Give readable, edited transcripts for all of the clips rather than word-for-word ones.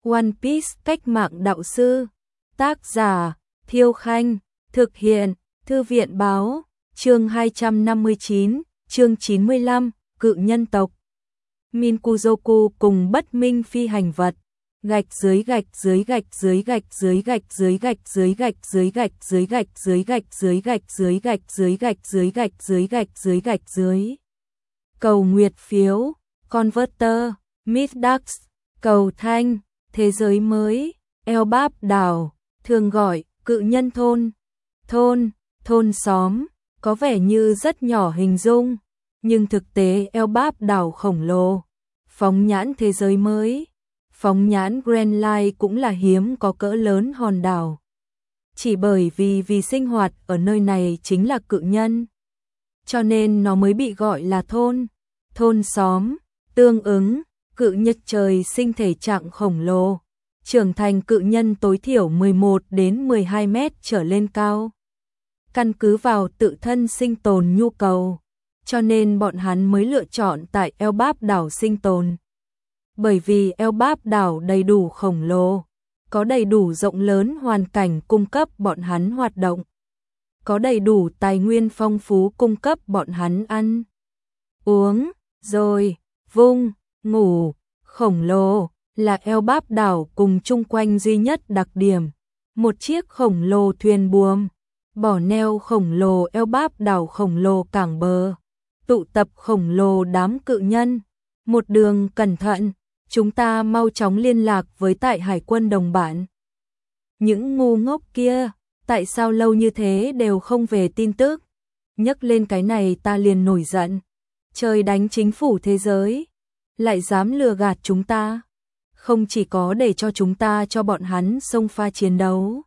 One Piece cách mạng đạo sư. Tác giả Thiêu Khanh. Thực hiện Thư viện Báo. Chương 259, chương 95, Cự nhân tộc. Minkuzoku cùng bất minh phi hành vật. Gạch dưới gạch dưới gạch dưới gạch dưới gạch dưới gạch dưới gạch dưới gạch dưới gạch dưới gạch dưới gạch dưới gạch dưới gạch dưới gạch dưới gạch dưới gạch dưới. Cầu nguyệt phiếu, Converter, Middax, cầu thanh, thế giới mới, Elbap đảo, thường gọi cự nhân thôn. Thôn xóm, có vẻ như rất nhỏ hình dung, nhưng thực tế Elbap đảo khổng lồ. Phóng nhãn thế giới mới, phóng nhãn Grand Line cũng là hiếm có cỡ lớn hòn đảo. Chỉ bởi vì sinh hoạt ở nơi này chính là cự nhân, cho nên nó mới bị gọi là thôn xóm. Tương ứng, cự nhật trời sinh thể trạng khổng lồ, trưởng thành cự nhân tối thiểu 11 đến 12 mét trở lên cao. Căn cứ vào tự thân sinh tồn nhu cầu, cho nên bọn hắn mới lựa chọn tại Elbap đảo sinh tồn. Bởi vì Elbap đảo đầy đủ khổng lồ, có đầy đủ rộng lớn hoàn cảnh cung cấp bọn hắn hoạt động, có đầy đủ tài nguyên phong phú cung cấp bọn hắn ăn, uống, rồi vung, ngủ. Khổng lồ là Elbap đảo cùng chung quanh duy nhất đặc điểm, một chiếc khổng lồ thuyền buồm, bỏ neo khổng lồ Elbap đảo khổng lồ cảng bờ, tụ tập khổng lồ đám cự nhân. Một đường cẩn thận, chúng ta mau chóng liên lạc với tại hải quân đồng bạn. Những ngu ngốc kia, tại sao lâu như thế đều không về tin tức? Nhắc lên cái này ta liền nổi giận. Trời đánh chính phủ thế giới, lại dám lừa gạt chúng ta. Không chỉ có để cho chúng ta cho bọn hắn xông pha chiến đấu,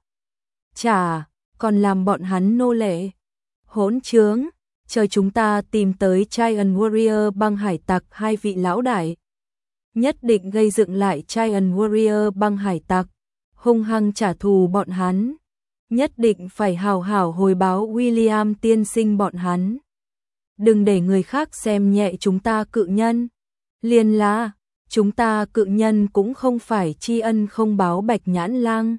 chả còn làm bọn hắn nô lệ. Hỗn trướng, chờ chúng ta tìm tới Giant Warrior băng hải tặc hai vị lão đại, nhất định gây dựng lại Giant Warrior băng hải tặc, hung hăng trả thù bọn hắn, nhất định phải hào hảo hồi báo William tiên sinh bọn hắn. Đừng để người khác xem nhẹ chúng ta cự nhân. Liền là, chúng ta cự nhân cũng không phải tri ân không báo bạch nhãn lang.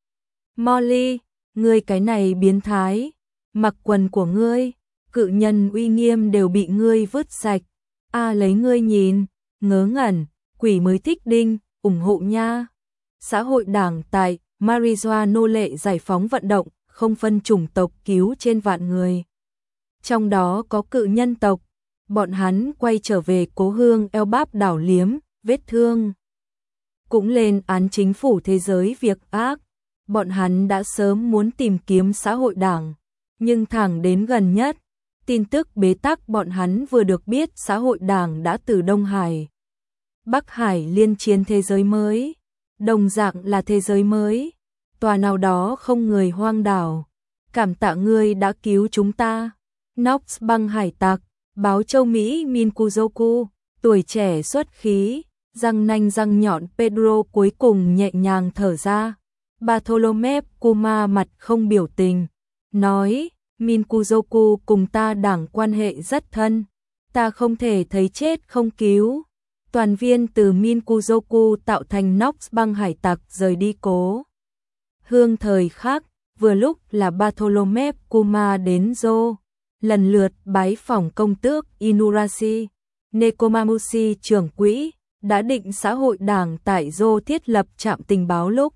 Molly, ngươi cái này biến thái, mặc quần của ngươi, cự nhân uy nghiêm đều bị ngươi vứt sạch. Lấy ngươi nhìn, ngớ ngẩn, quỷ mới thích đinh, ủng hộ nha. Xã hội đảng tại Marijoa nô lệ giải phóng vận động, không phân chủng tộc cứu trên vạn người. Trong đó có cự nhân tộc, bọn hắn quay trở về cố hương Elbap đảo liếm vết thương. Cũng lên án chính phủ thế giới việc ác, bọn hắn đã sớm muốn tìm kiếm xã hội đảng, nhưng thẳng đến gần nhất, tin tức bế tắc bọn hắn vừa được biết xã hội đảng đã từ Đông Hải, Bắc Hải liên chiến thế giới mới, đồng dạng là thế giới mới, tòa nào đó không người hoang đảo. Cảm tạ ngươi đã cứu chúng ta. Nox băng hải tặc, báo châu Mỹ Minkuzoku, tuổi trẻ xuất khí, răng nanh răng nhọn Pedro cuối cùng nhẹ nhàng thở ra. Bartholomew Kuma mặt không biểu tình, nói, Minkuzoku cùng ta đảng quan hệ rất thân, ta không thể thấy chết không cứu. Toàn viên từ Minkuzoku tạo thành Nox băng hải tặc rời đi cố hương thời khắc, vừa lúc là Bartholomew Kuma đến Zo, lần lượt bái phỏng công tước Inurashi, Nekomamushi trưởng quỹ, đã định xã hội đảng tại Zo thiết lập trạm tình báo lúc.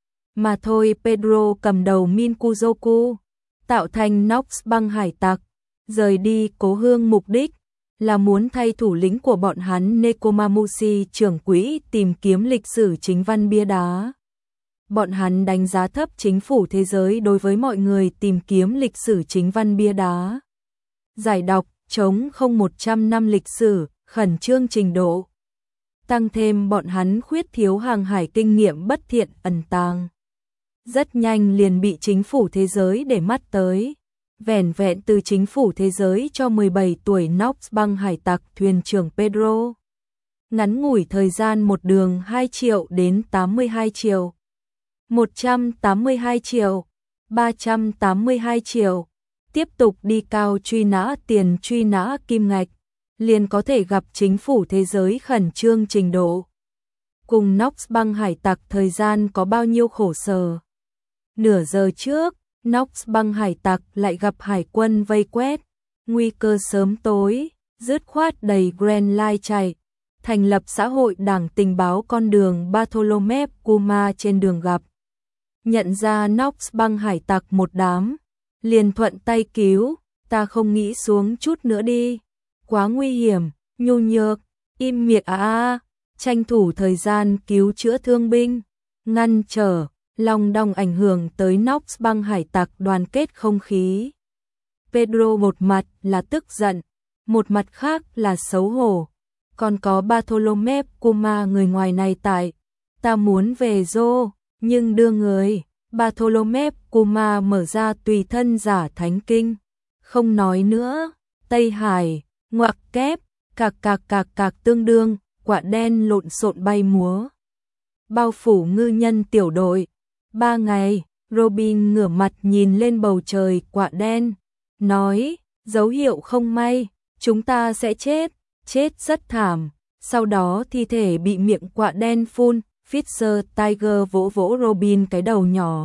Mà thôi Pedro cầm đầu Minkuzoku, tạo thành Nox băng hải tặc, rời đi cố hương mục đích là muốn thay thủ lĩnh của bọn hắn Nekomamushi trưởng quỹ tìm kiếm lịch sử chính văn bia đá. Bọn hắn đánh giá thấp chính phủ thế giới đối với mọi người tìm kiếm lịch sử chính văn bia đá. Giải đọc, chống không 100 năm lịch sử, khẩn trương trình độ. Tăng thêm bọn hắn khuyết thiếu hàng hải kinh nghiệm bất thiện ẩn tàng. Rất nhanh liền bị chính phủ thế giới để mắt tới. Vẻn vẹn từ chính phủ thế giới cho 17 tuổi Nox băng hải tặc thuyền trưởng Pedro. Ngắn ngủi thời gian một đường 2 triệu đến 82 triệu. 182 triệu, 382 triệu, tiếp tục đi cao truy nã tiền truy nã kim ngạch, liền có thể gặp chính phủ thế giới khẩn trương trình độ. cùng Nox băng hải tặc thời gian có bao nhiêu khổ sở. Nửa giờ trước, Nox băng hải tặc lại gặp hải quân vây quét, nguy cơ sớm tối, dứt khoát đầy Grand Line chạy, thành lập xã hội đảng tình báo con đường Bartholomew Kuma trên đường gặp. Nhận ra Nox băng hải tặc một đám, liền thuận tay cứu, ta không nghĩ xuống chút nữa đi, quá nguy hiểm, nhu nhược, im miệng tranh thủ thời gian cứu chữa thương binh, ngăn trở, lòng đong ảnh hưởng tới Nox băng hải tặc đoàn kết không khí. Pedro một mặt là tức giận, một mặt khác là xấu hổ, còn có Bartholomew Kuma người ngoài này tại, ta muốn về Rô, nhưng đưa người, Bartholomew Kuma mở ra tùy thân giả thánh kinh, không nói nữa, Tây Hải, ngoặc kép, cạc tương đương, quả đen lộn xộn bay múa. Bao phủ ngư nhân tiểu đội, 3 ngày, Robin ngửa mặt nhìn lên bầu trời quả đen, nói, dấu hiệu không may, chúng ta sẽ chết rất thảm, sau đó thi thể bị miệng quạ đen phun, Fisher Tiger vỗ vỗ Robin cái đầu nhỏ.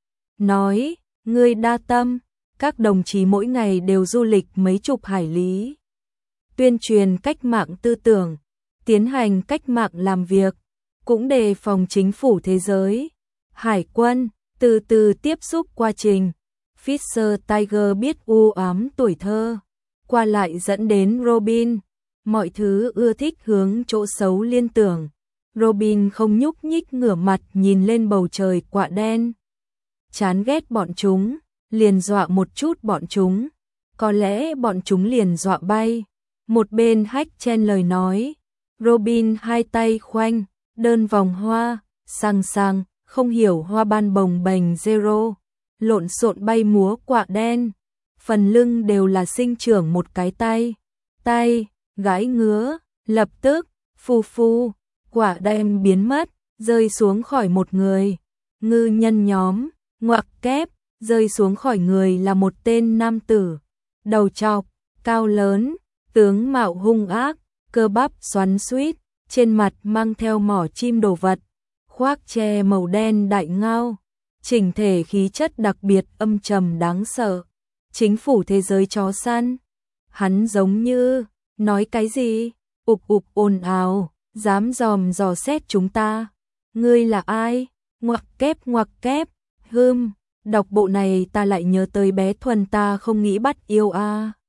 Nói, ngươi đa tâm, các đồng chí mỗi ngày đều du lịch mấy chục hải lý. Tuyên truyền cách mạng tư tưởng, tiến hành cách mạng làm việc, cũng đề phòng chính phủ thế giới. Hải quân, từ từ tiếp xúc quá trình. Fisher Tiger biết u ám tuổi thơ, qua lại dẫn đến Robin. Mọi thứ ưa thích hướng chỗ xấu liên tưởng. Robin không nhúc nhích ngửa mặt nhìn lên bầu trời quạ đen. Chán ghét bọn chúng, liền dọa một chút bọn chúng. Có lẽ bọn chúng liền dọa bay. Một bên hách chen lời nói. Robin hai tay khoanh, đơn vòng hoa, sang, không hiểu hoa ban bồng bềnh zero. Lộn xộn bay múa quạ đen. Phần lưng đều là sinh trưởng một cái tay, gãi ngứa, lập tức, phu, quả đen biến mất, rơi xuống khỏi một người. Ngư nhân nhóm, ngoặc kép, rơi xuống khỏi người là một tên nam tử. Đầu trọc, cao lớn, tướng mạo hung ác, cơ bắp xoắn xuýt, trên mặt mang theo mỏ chim đồ vật, khoác che màu đen đại ngao, chỉnh thể khí chất đặc biệt âm trầm đáng sợ. Chính phủ thế giới chó săn. Hắn giống như, nói cái gì? Ục ồn ào, dám dò xét chúng ta. Ngươi là ai? Ngoặc kép, đọc bộ này ta lại nhớ tới bé Thuần ta không nghĩ bắt yêu